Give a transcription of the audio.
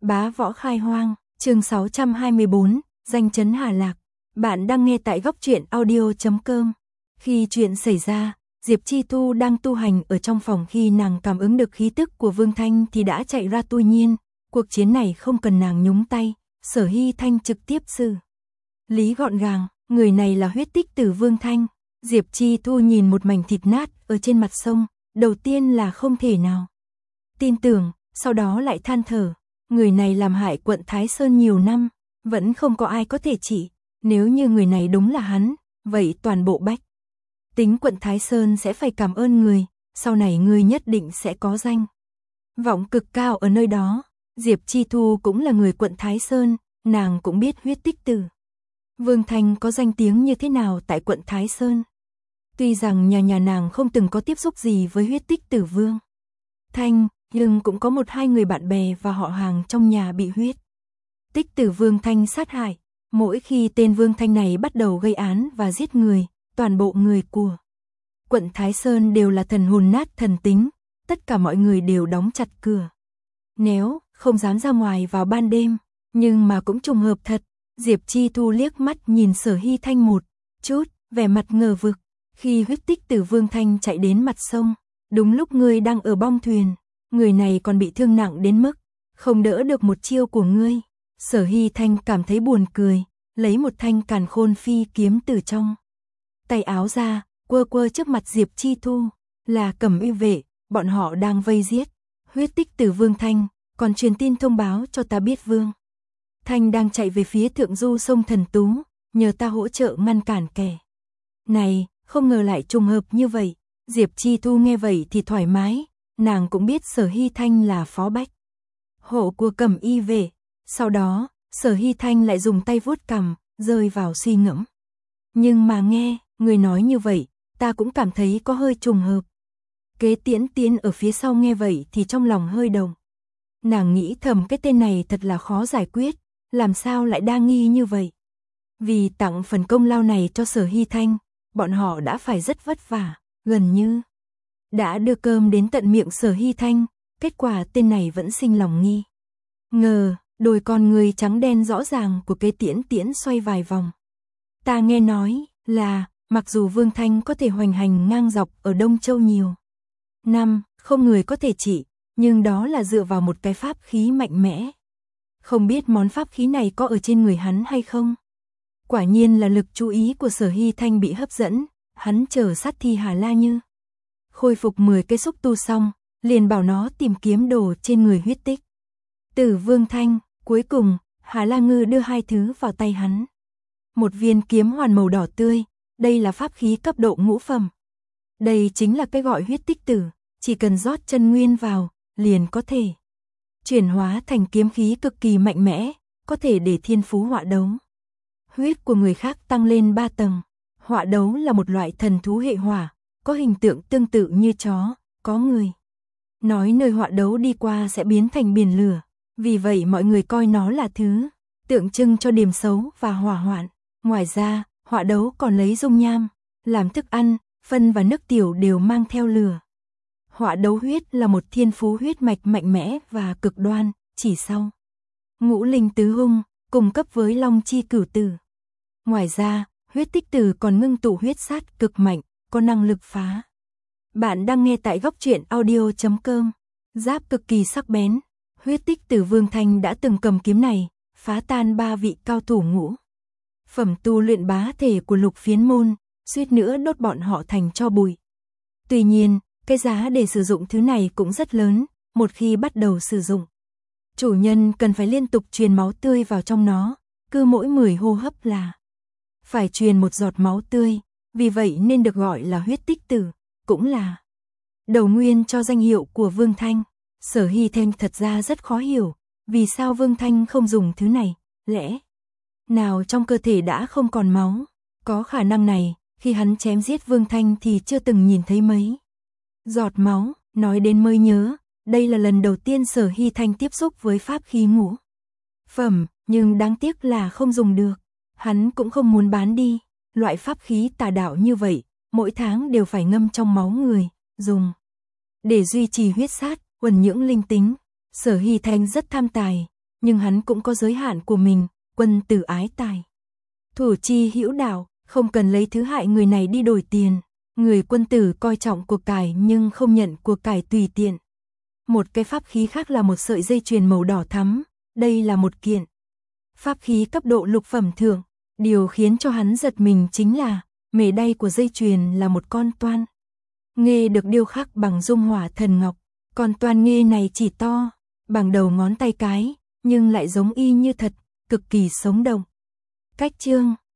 Bá võ khai hoang, chương 624, danh chấn Hà Lạc. Bạn đang nghe tại góc truyện audio.com. Khi chuyện xảy ra, Diệp Chi Thu đang tu hành ở trong phòng, khi nàng cảm ứng được khí tức của Vương Thanh thì đã chạy ra. Tuy nhiên, cuộc chiến này không cần nàng nhúng tay, Sở Hy Thanh trực tiếp xử lý gọn gàng. Người này là huyết tích tử Vương Thanh. Diệp Chi Thu nhìn một mảnh thịt nát ở trên mặt sông, đầu tiên là không thể nào tin tưởng, sau đó lại than thở. Người này làm hại quận Thái Sơn nhiều năm, vẫn không có ai có thể trị. Nếu như người này đúng là hắn, vậy toàn bộ bách tính quận Thái Sơn sẽ phải cảm ơn người, sau này người nhất định sẽ có danh vọng cực cao ở nơi đó. Diệp Chi Thu cũng là người quận Thái Sơn, nàng cũng biết huyết tích tử Vương Thanh có danh tiếng như thế nào tại quận Thái Sơn. Tuy rằng nhà nàng không từng có tiếp xúc gì với huyết tích tử Vương Thanh, nhưng cũng có một hai người bạn bè và họ hàng trong nhà bị huyết tích tử Vương Thanh sát hại. Mỗi khi tên Vương Thanh này bắt đầu gây án và giết người, toàn bộ người của quận Thái Sơn đều là thần hồn nát thần tính, tất cả mọi người đều đóng chặt cửa nếu không dám ra ngoài vào ban đêm. Nhưng mà cũng trùng hợp thật, Diệp Chi Thu liếc mắt nhìn Sở Hy Thanh một chút, vẻ mặt ngờ vực. Khi huyết tích tử Vương Thanh chạy đến mặt sông, đúng lúc ngươi đang ở bong thuyền, người này còn bị thương nặng đến mức không đỡ được một chiêu của ngươi. Sở Hy Thanh cảm thấy buồn cười, lấy một thanh càn khôn phi kiếm từ trong tay áo ra, quơ quơ trước mặt Diệp Chi Thu. Là Cẩm Y vệ, bọn họ đang vây giết huyết tích tử Vương Thanh, còn truyền tin thông báo cho ta biết Vương Thanh đang chạy về phía thượng du sông Thần Tú, nhờ ta hỗ trợ ngăn cản kẻ này. Không ngờ lại trùng hợp như vậy. Diệp Chi Thu nghe vậy thì thoải mái, nàng cũng biết Sở Hy Thanh là phó bách hộ của Cẩm Y vệ. Sau đó, Sở Hy Thanh lại dùng tay vuốt cằm, rơi vào suy ngẫm. Nhưng mà nghe người nói như vậy, ta cũng cảm thấy có hơi trùng hợp. Kế Tiễn Tiễn ở phía sau nghe vậy thì trong lòng hơi động. Nàng nghĩ thầm cái tên này thật là khó giải quyết, làm sao lại đa nghi như vậy. Vì tặng phần công lao này cho Sở Hy Thanh, bọn họ đã phải rất vất vả, gần như đã đưa cơm đến tận miệng Sở Hy Thanh. Kết quả tên này vẫn sinh lòng nghi ngờ, đôi con người trắng đen rõ ràng của Kế Tiễn Tiễn xoay vài vòng. Ta nghe nói là, mặc dù Vương Thanh có thể hoành hành ngang dọc ở Đông Châu nhiều năm, không người có thể trị, nhưng đó là dựa vào một cái pháp khí mạnh mẽ. Không biết món pháp khí này có ở trên người hắn hay không? Quả nhiên là lực chú ý của Sở Hy Thanh bị hấp dẫn, hắn chờ sát thi Hà La Như khôi phục 10 cây xúc tu xong, liền bảo nó tìm kiếm đồ trên người huyết tích tử Vương Thanh. Cuối cùng, Hà La Ngư đưa hai thứ vào tay hắn. Một viên kiếm hoàn màu đỏ tươi, đây là pháp khí cấp độ ngũ phẩm. Đây chính là cái gọi huyết tích tử, chỉ cần rót chân nguyên vào, liền có thể chuyển hóa thành kiếm khí cực kỳ mạnh mẽ, có thể để thiên phú họa đấu. Huyết của người khác tăng lên 3 tầng. Họa đấu là một loại thần thú hệ hỏa, có hình tượng tương tự như chó, có người nói nơi họa đấu đi qua sẽ biến thành biển lửa. Vì vậy mọi người coi nó là thứ tượng trưng cho điểm xấu và hỏa hoạn. Ngoài ra, họa đấu còn lấy dung nham làm thức ăn, phân và nước tiểu đều mang theo lửa. Họa đấu huyết là một thiên phú huyết mạch mạnh mẽ và cực đoan, chỉ sau ngũ linh tứ hung, cùng cấp với long chi cửu tử. Ngoài ra, huyết tích tử còn ngưng tụ huyết sát cực mạnh, có năng lực phá. Bạn đang nghe tại góc truyện audio.com. Giáp cực kỳ sắc bén. Huyết tích tử Vương Thanh đã từng cầm kiếm này, phá tan 3 vị cao thủ ngũ phẩm tu luyện bá thể của Lục Phiến môn, suýt nữa đốt bọn họ thành tro bụi. Tuy nhiên, cái giá để sử dụng thứ này cũng rất lớn. Một khi bắt đầu sử dụng, chủ nhân cần phải liên tục truyền máu tươi vào trong nó, cứ mỗi 10 hô hấp là phải truyền một giọt máu tươi. Vì vậy nên được gọi là huyết tích tử, cũng là đầu nguyên cho danh hiệu của Vương Thanh. Sở Hy Thanh thật ra rất khó hiểu, vì sao Vương Thanh không dùng thứ này, lẽ nào trong cơ thể đã không còn máu? Có khả năng này, khi hắn chém giết Vương Thanh thì chưa từng nhìn thấy mấy giọt máu. Nói đến mới nhớ, đây là lần đầu tiên Sở Hy Thanh tiếp xúc với pháp khí ngũ phẩm, nhưng đáng tiếc là không dùng được. Hắn cũng không muốn bán đi, loại pháp khí tà đạo như vậy, mỗi tháng đều phải ngâm trong máu người, dùng để duy trì huyết sát, uẩn nhưỡng linh tính. Sở Hy Thanh rất tham tài, nhưng hắn cũng có giới hạn của mình, quân tử ái tài. Thủ chi hữu đạo, không cần lấy thứ hại người này đi đổi tiền. Người quân tử coi trọng của cải nhưng không nhận của cải tùy tiện. Một cái pháp khí khác là một sợi dây chuyền màu đỏ thắm, đây là một kiện pháp khí cấp độ lục phẩm thượng. Điều khiến cho hắn giật mình chính là mề đay của dây chuyền là một con toan nghê được điêu khắc bằng dung hỏa thần ngọc. Con toan nghê này chỉ to bằng đầu ngón tay cái, nhưng lại giống y như thật, cực kỳ sống động. Cách chương